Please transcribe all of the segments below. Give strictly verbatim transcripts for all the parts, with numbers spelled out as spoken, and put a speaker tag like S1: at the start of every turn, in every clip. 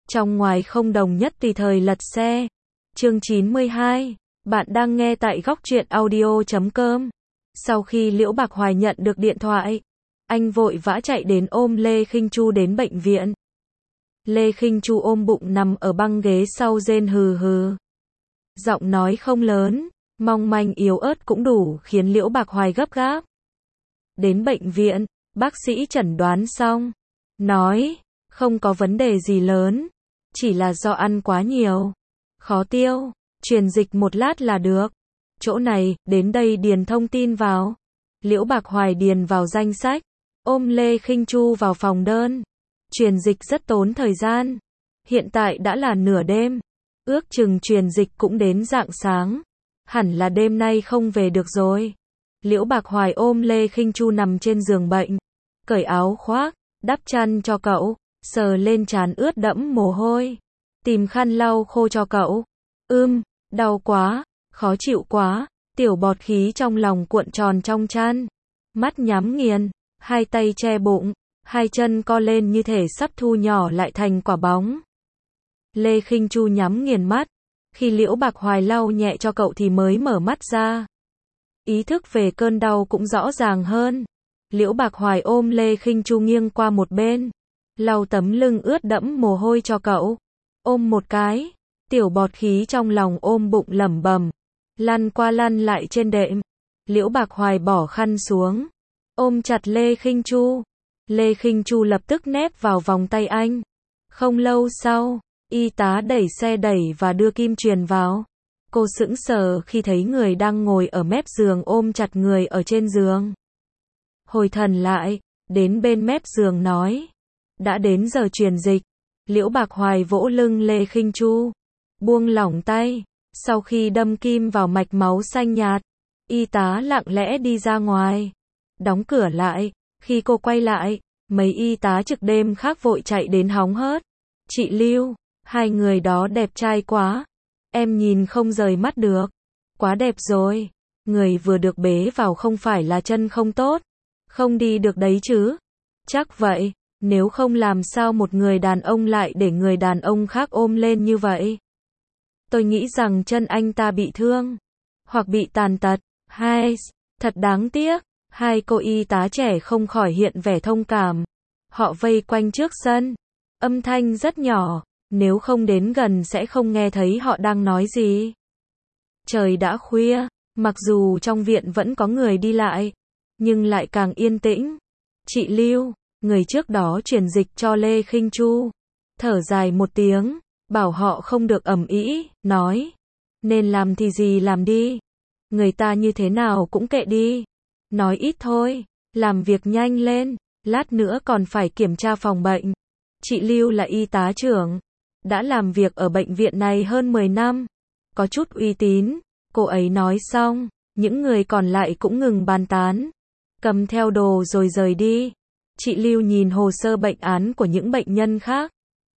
S1: Trong ngoài không đồng nhất tùy thời lật xe. Chương chín mươi hai. Bạn đang nghe tại góc truyện audio chấm com. Sau khi Liễu Bạc Hoài nhận được điện thoại, anh vội vã chạy đến ôm Lê Khinh Chu đến bệnh viện. Lê Khinh Chu ôm bụng nằm ở băng ghế sau rên hừ hừ. Giọng nói không lớn, mong manh yếu ớt cũng đủ khiến Liễu Bạc Hoài gấp gáp. Đến bệnh viện, bác sĩ chẩn đoán xong, nói, không có vấn đề gì lớn, chỉ là do ăn quá nhiều, khó tiêu, truyền dịch một lát là được. Chỗ này, đến đây điền thông tin vào. Liễu Bạc Hoài điền vào danh sách, ôm Lê Khinh Chu vào phòng đơn. Truyền dịch rất tốn thời gian. Hiện tại đã là nửa đêm, ước chừng truyền dịch cũng đến rạng sáng. Hẳn là đêm nay không về được rồi. Liễu Bạc Hoài ôm Lê Khinh Chu nằm trên giường bệnh, cởi áo khoác, đắp chăn cho cậu, sờ lên trán ướt đẫm mồ hôi, tìm khăn lau khô cho cậu. Ưm, đau quá, khó chịu quá, tiểu bọt khí trong lòng cuộn tròn trong chăn. Mắt nhắm nghiền, hai tay che bụng, hai chân co lên như thể sắp thu nhỏ lại thành quả bóng. Lê Khinh Chu nhắm nghiền mắt, khi Liễu Bạc Hoài lau nhẹ cho cậu thì mới mở mắt ra. Ý thức về cơn đau cũng rõ ràng hơn. Liễu Bạc Hoài ôm Lê Khinh Chu nghiêng qua một bên, lau tấm lưng ướt đẫm mồ hôi cho cậu. Ôm một cái, tiểu bọt khí trong lòng ôm bụng lẩm bẩm, lăn qua lăn lại trên đệm. Liễu Bạc Hoài bỏ khăn xuống, ôm chặt Lê Khinh Chu. Lê Khinh Chu lập tức nép vào vòng tay anh. Không lâu sau, y tá đẩy xe đẩy và đưa kim truyền vào. Cô sững sờ khi thấy người đang ngồi ở mép giường ôm chặt người ở trên giường. Hồi thần lại, đến bên mép giường nói, đã đến giờ truyền dịch. Liễu Bạc Hoài vỗ lưng Lê Khinh Chu, buông lỏng tay. Sau khi đâm kim vào mạch máu xanh nhạt, y tá lặng lẽ đi ra ngoài, đóng cửa lại. Khi cô quay lại, mấy y tá trực đêm khác vội chạy đến hóng hớt. Chị Lưu, hai người đó đẹp trai quá. Em nhìn không rời mắt được. Quá đẹp rồi. Người vừa được bế vào không phải là chân không tốt. Không đi được đấy chứ. Chắc vậy. Nếu không làm sao một người đàn ông lại để người đàn ông khác ôm lên như vậy. Tôi nghĩ rằng chân anh ta bị thương. Hoặc bị tàn tật. Hai, thật đáng tiếc. Hai cô y tá trẻ không khỏi hiện vẻ thông cảm. Họ vây quanh trước sân. Âm thanh rất nhỏ. Nếu không đến gần sẽ không nghe thấy họ đang nói gì. Trời đã khuya, mặc dù trong viện vẫn có người đi lại, nhưng lại càng yên tĩnh. Chị Lưu, người trước đó truyền dịch cho Lê Khinh Chu, thở dài một tiếng, bảo họ không được ầm ĩ, nói, nên làm thì gì làm đi. Người ta như thế nào cũng kệ đi. Nói ít thôi, làm việc nhanh lên, lát nữa còn phải kiểm tra phòng bệnh. Chị Lưu là y tá trưởng, đã làm việc ở bệnh viện này hơn mười năm, có chút uy tín. Cô ấy nói xong, những người còn lại cũng ngừng bàn tán, cầm theo đồ rồi rời đi. Chị Lưu nhìn hồ sơ bệnh án của những bệnh nhân khác,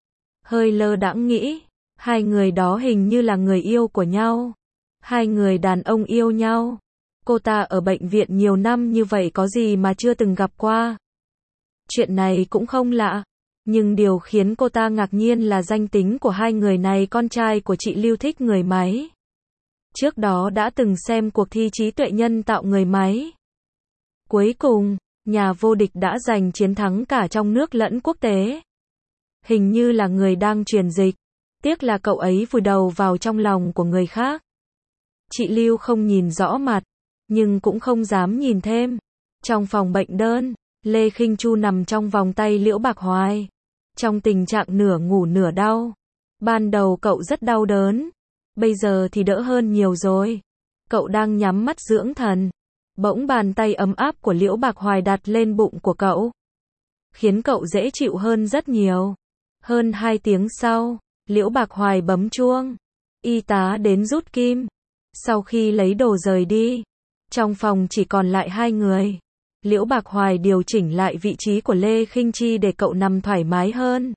S1: hơi lơ đãng nghĩ, hai người đó hình như là người yêu của nhau. Hai người đàn ông yêu nhau. Cô ta ở bệnh viện nhiều năm như vậy có gì mà chưa từng gặp qua. Chuyện này cũng không lạ. Nhưng điều khiến cô ta ngạc nhiên là danh tính của hai người này. Con trai của chị Lưu thích người máy. Trước đó đã từng xem cuộc thi trí tuệ nhân tạo người máy. Cuối cùng, nhà vô địch đã giành chiến thắng cả trong nước lẫn quốc tế. Hình như là người đang truyền dịch. Tiếc là cậu ấy vùi đầu vào trong lòng của người khác. Chị Lưu không nhìn rõ mặt, nhưng cũng không dám nhìn thêm. Trong phòng bệnh đơn, Lê Khinh Chu nằm trong vòng tay Liễu Bạc Hoài, trong tình trạng nửa ngủ nửa đau. Ban đầu cậu rất đau đớn, bây giờ thì đỡ hơn nhiều rồi. Cậu đang nhắm mắt dưỡng thần. Bỗng bàn tay ấm áp của Liễu Bạc Hoài đặt lên bụng của cậu, khiến cậu dễ chịu hơn rất nhiều. Hơn hai tiếng sau, Liễu Bạc Hoài bấm chuông. Y tá đến rút kim. Sau khi lấy đồ rời đi, trong phòng chỉ còn lại hai người. Liễu Bạc Hoài điều chỉnh lại vị trí của Lê Khinh Chi để cậu nằm thoải mái hơn,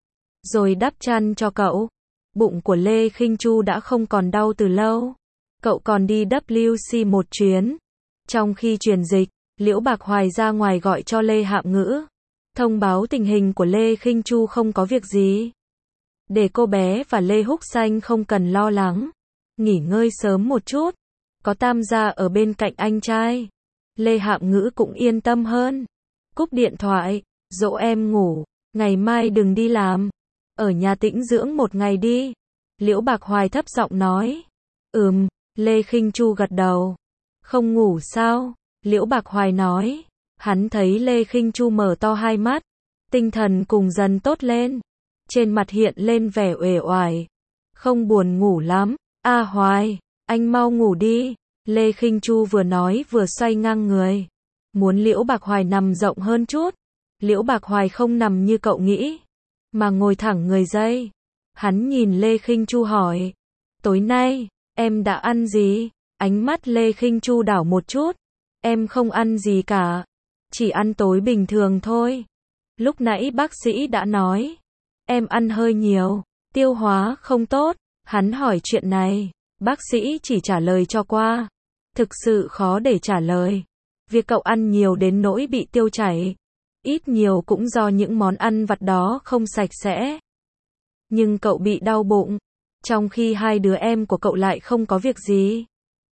S1: rồi đắp chăn cho cậu. Bụng của Lê Khinh Chu đã không còn đau từ lâu. Cậu còn đi W C một chuyến. Trong khi truyền dịch, Liễu Bạc Hoài ra ngoài gọi cho Lê Hạm Ngữ, thông báo tình hình của Lê Khinh Chu không có việc gì. để cô bé và Lê Húc Xanh không cần lo lắng. Nghỉ ngơi sớm một chút, có Tam gia ở bên cạnh anh trai. Lê Hạng Ngữ cũng yên tâm hơn. Cúp điện thoại, dỗ em ngủ, ngày mai đừng đi làm. Ở nhà tĩnh dưỡng một ngày đi. Liễu Bạc Hoài thấp giọng nói. Ừm, Lê Khinh Chu gật đầu. Không ngủ sao? Liễu Bạc Hoài nói. Hắn thấy Lê Khinh Chu mở to hai mắt, tinh thần cùng dần tốt lên. Trên mặt hiện lên vẻ uể oải. Không buồn ngủ lắm. A Hoài, anh mau ngủ đi. Lê Khinh Chu vừa nói vừa xoay ngang người. Muốn Liễu Bạc Hoài nằm rộng hơn chút. Liễu Bạc Hoài không nằm như cậu nghĩ, mà ngồi thẳng người dây. Hắn nhìn Lê Khinh Chu hỏi. Tối nay, em đã ăn gì? Ánh mắt Lê Khinh Chu đảo một chút. Em không ăn gì cả. Chỉ ăn tối bình thường thôi. Lúc nãy bác sĩ đã nói. Em ăn hơi nhiều, tiêu hóa không tốt. Hắn hỏi chuyện này, bác sĩ chỉ trả lời cho qua. Thực sự khó để trả lời. Việc cậu ăn nhiều đến nỗi bị tiêu chảy, ít nhiều cũng do những món ăn vặt đó không sạch sẽ. Nhưng cậu bị đau bụng, trong khi hai đứa em của cậu lại không có việc gì.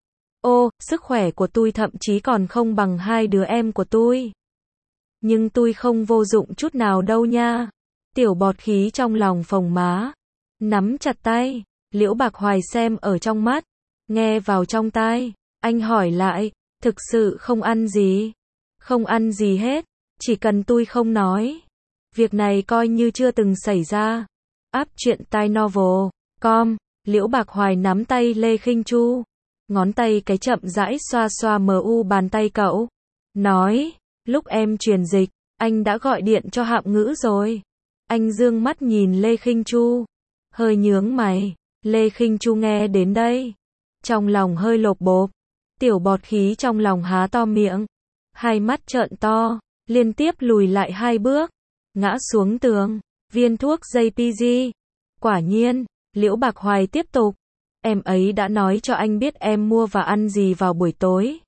S1: Ô, sức khỏe của tôi thậm chí còn không bằng hai đứa em của tôi. Nhưng tôi không vô dụng chút nào đâu nha. Tiểu bọt khí trong lòng phồng má, nắm chặt tay. Liễu Bạc Hoài xem ở trong mắt, nghe vào trong tai. Anh hỏi lại, thực sự không ăn gì? Không ăn gì hết, chỉ cần tôi không nói. Việc này coi như chưa từng xảy ra. Áp truyện tai novel com. Liễu Bạc Hoài nắm tay Lê Khinh Chu, ngón tay cái chậm rãi xoa xoa mờ u bàn tay cậu. Nói, lúc em truyền dịch, anh đã gọi điện cho Hạng Ngữ rồi. Anh dương mắt nhìn Lê Khinh Chu, hơi nhướng mày. Lê Khinh Chu nghe đến đây, trong lòng hơi lộp bộp. Tiểu bọt khí trong lòng há to miệng, hai mắt trợn to, liên tiếp lùi lại hai bước, ngã xuống tường. Viên thuốc gi pê giê. Quả nhiên, Liễu Bạc Hoài tiếp tục. Em ấy đã nói cho anh biết em mua và ăn gì vào buổi tối.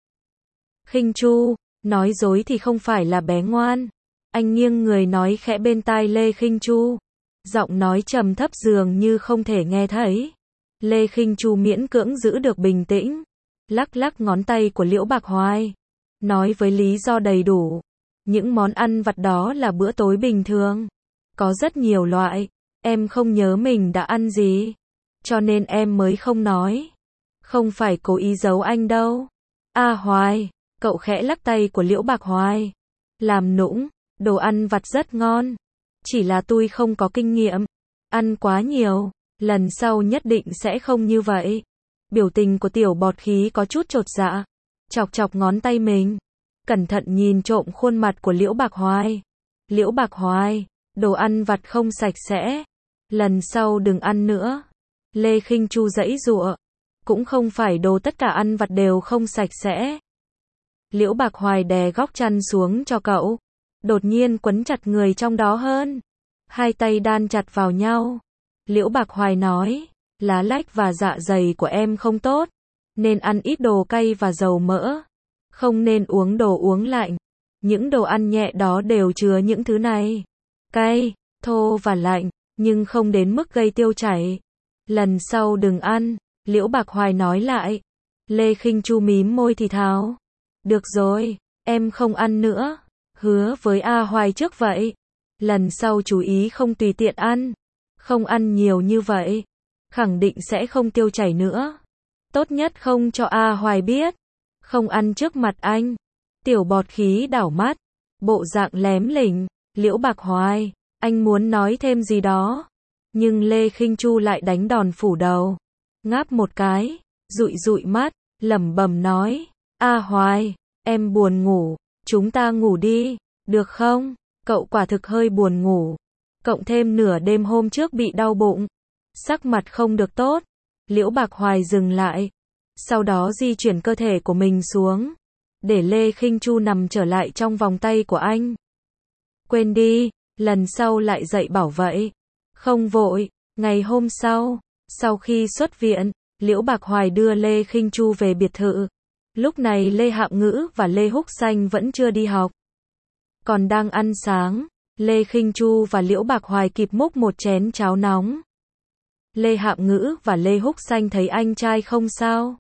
S1: Khinh Chu, nói dối thì không phải là bé ngoan. Anh nghiêng người nói khẽ bên tai Lê Khinh Chu. Giọng nói trầm thấp dường như không thể nghe thấy. Lê Khinh Chu miễn cưỡng giữ được bình tĩnh, lắc lắc ngón tay của Liễu Bạc Hoài, nói với lý do đầy đủ. Những món ăn vặt đó là bữa tối bình thường, có rất nhiều loại. Em không nhớ mình đã ăn gì, cho nên em mới không nói. Không phải cố ý giấu anh đâu. A Hoài, cậu khẽ lắc tay của Liễu Bạc Hoài. Làm nũng, đồ ăn vặt rất ngon. Chỉ là tôi không có kinh nghiệm, ăn quá nhiều, lần sau nhất định sẽ không như vậy. Biểu tình của tiểu bọt khí có chút chột dạ, chọc chọc ngón tay mình, cẩn thận nhìn trộm khuôn mặt của Liễu Bạc Hoài. Liễu Bạc Hoài, đồ ăn vặt không sạch sẽ, lần sau đừng ăn nữa. Lê Khinh Chu giãy giụa, cũng không phải đồ tất cả ăn vặt đều không sạch sẽ. Liễu Bạc Hoài đè góc chăn xuống cho cậu, đột nhiên quấn chặt người trong đó hơn, hai tay đan chặt vào nhau. Liễu Bạc Hoài nói, lá lách và dạ dày của em không tốt, nên ăn ít đồ cay và dầu mỡ, không nên uống đồ uống lạnh. Những đồ ăn nhẹ đó đều chứa những thứ này, cay, thô và lạnh, nhưng không đến mức gây tiêu chảy. Lần sau đừng ăn. Liễu Bạc Hoài nói lại. Lê Khinh Chu mím môi thì thào. Được rồi, em không ăn nữa. Hứa với A Hoài trước vậy. Lần sau chú ý không tùy tiện ăn. Không ăn nhiều như vậy, khẳng định sẽ không tiêu chảy nữa. Tốt nhất không cho A Hoài biết. Không ăn trước mặt anh. Tiểu bọt khí đảo mắt, bộ dạng lém lỉnh. Liễu Bạc Hoài, anh muốn nói thêm gì đó, nhưng Lê Khinh Chu lại đánh đòn phủ đầu, ngáp một cái, dụi dụi mắt, lẩm bẩm nói, A Hoài, em buồn ngủ, chúng ta ngủ đi, được không? Cậu quả thực hơi buồn ngủ, cộng thêm nửa đêm hôm trước bị đau bụng, sắc mặt không được tốt. Liễu Bạc Hoài dừng lại, sau đó di chuyển cơ thể của mình xuống, để Lê Khinh Chu nằm trở lại trong vòng tay của anh. Quên đi, lần sau lại dạy bảo vậy. Không vội. Ngày hôm sau, sau khi xuất viện, Liễu Bạc Hoài đưa Lê Khinh Chu về biệt thự. Lúc này Lê Hạng Ngữ và Lê Húc Xanh vẫn chưa đi học, còn đang ăn sáng. Lê Khinh Chu và Liễu Bạc Hoài kịp múc một chén cháo nóng, Lê Hạm Ngữ và Lê Húc Xanh thấy anh trai không sao.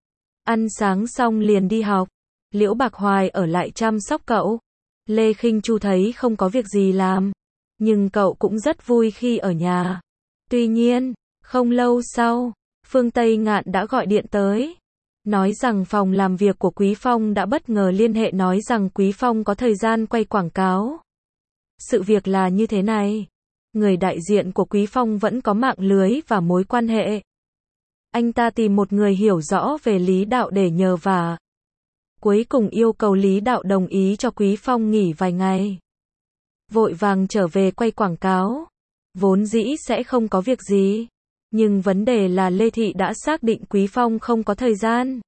S1: Ăn sáng xong liền đi học. Liễu Bạc Hoài ở lại chăm sóc cậu. Lê Khinh Chu thấy không có việc gì làm, nhưng cậu cũng rất vui khi ở nhà. Tuy nhiên, không lâu sau, Phương Tây Ngạn đã gọi điện tới, nói rằng phòng làm việc của Quý Phong đã bất ngờ liên hệ nói rằng Quý Phong có thời gian quay quảng cáo. Sự việc là như thế này, người đại diện của Quý Phong vẫn có mạng lưới và mối quan hệ. Anh ta tìm một người hiểu rõ về Lý Đạo để nhờ vả. Cuối cùng yêu cầu Lý Đạo đồng ý cho Quý Phong nghỉ vài ngày. Vội vàng trở về quay quảng cáo. Vốn dĩ sẽ không có việc gì. Nhưng vấn đề là Lê Thị đã xác định Quý Phong không có thời gian,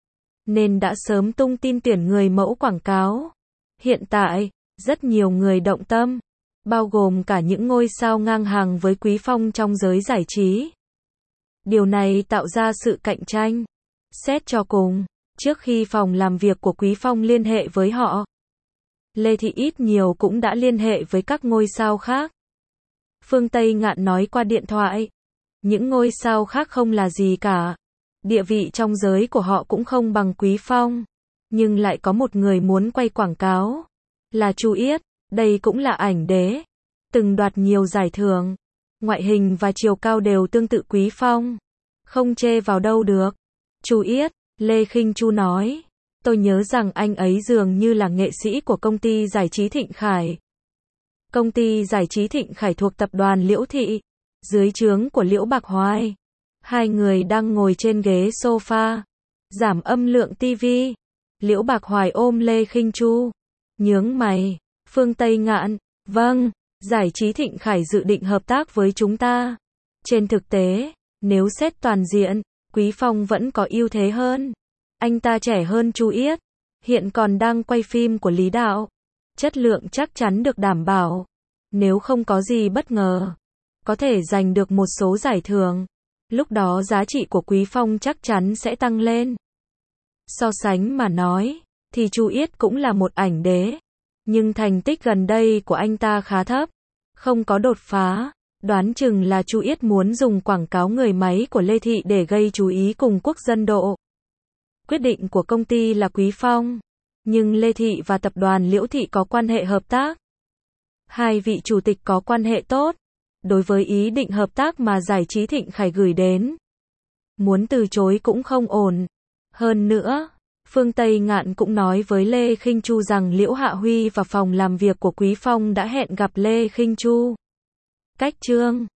S1: nên đã sớm tung tin tuyển người mẫu quảng cáo. Hiện tại, rất nhiều người động tâm, bao gồm cả những ngôi sao ngang hàng với Quý Phong trong giới giải trí. Điều này tạo ra sự cạnh tranh. Xét cho cùng, trước khi phòng làm việc của Quý Phong liên hệ với họ, Lê Thị ít nhiều cũng đã liên hệ với các ngôi sao khác. Phương Tây Ngạn nói qua điện thoại, những ngôi sao khác không là gì cả. Địa vị trong giới của họ cũng không bằng Quý Phong. Nhưng lại có một người muốn quay quảng cáo, là Chu Yết. Đây cũng là ảnh đế, từng đoạt nhiều giải thưởng. Ngoại hình và chiều cao đều tương tự Quý Phong, không chê vào đâu được. Chu Yết, Lê Khinh Chu nói, tôi nhớ rằng anh ấy dường như là nghệ sĩ của công ty giải trí Thịnh Khải. Công ty giải trí Thịnh Khải thuộc tập đoàn Liễu Thị, dưới trướng của Liễu Bạc Hoài. Hai người đang ngồi trên ghế sofa, giảm âm lượng tivi. Liễu Bạc Hoài ôm Lê Khinh Chu, nhướng mày. Phương Tây Ngạn, vâng, giải trí Thịnh Khải dự định hợp tác với chúng ta. Trên thực tế, nếu xét toàn diện, Quý Phong vẫn có ưu thế hơn. Anh ta trẻ hơn Chu Yết, hiện còn đang quay phim của Lý Đạo. Chất lượng chắc chắn được đảm bảo. Nếu không có gì bất ngờ, có thể giành được một số giải thưởng. Lúc đó giá trị của Quý Phong chắc chắn sẽ tăng lên. So sánh mà nói, thì Chu Yết cũng là một ảnh đế. Nhưng thành tích gần đây của anh ta khá thấp, không có đột phá. Đoán chừng là Chu Yết muốn dùng quảng cáo người máy của Lê Thị để gây chú ý cùng quốc dân độ. Quyết định của công ty là Quý Phong, nhưng Lê Thị và tập đoàn Liễu Thị có quan hệ hợp tác. Hai vị chủ tịch có quan hệ tốt. Đối với ý định hợp tác mà giải trí Thịnh Khải gửi đến, muốn từ chối cũng không ổn. Hơn nữa, Phương Tây Ngạn cũng nói với Lê Khinh Chu rằng Liễu Hạ Huy và phòng làm việc của Quý Phong đã hẹn gặp Lê Khinh Chu. Cách chương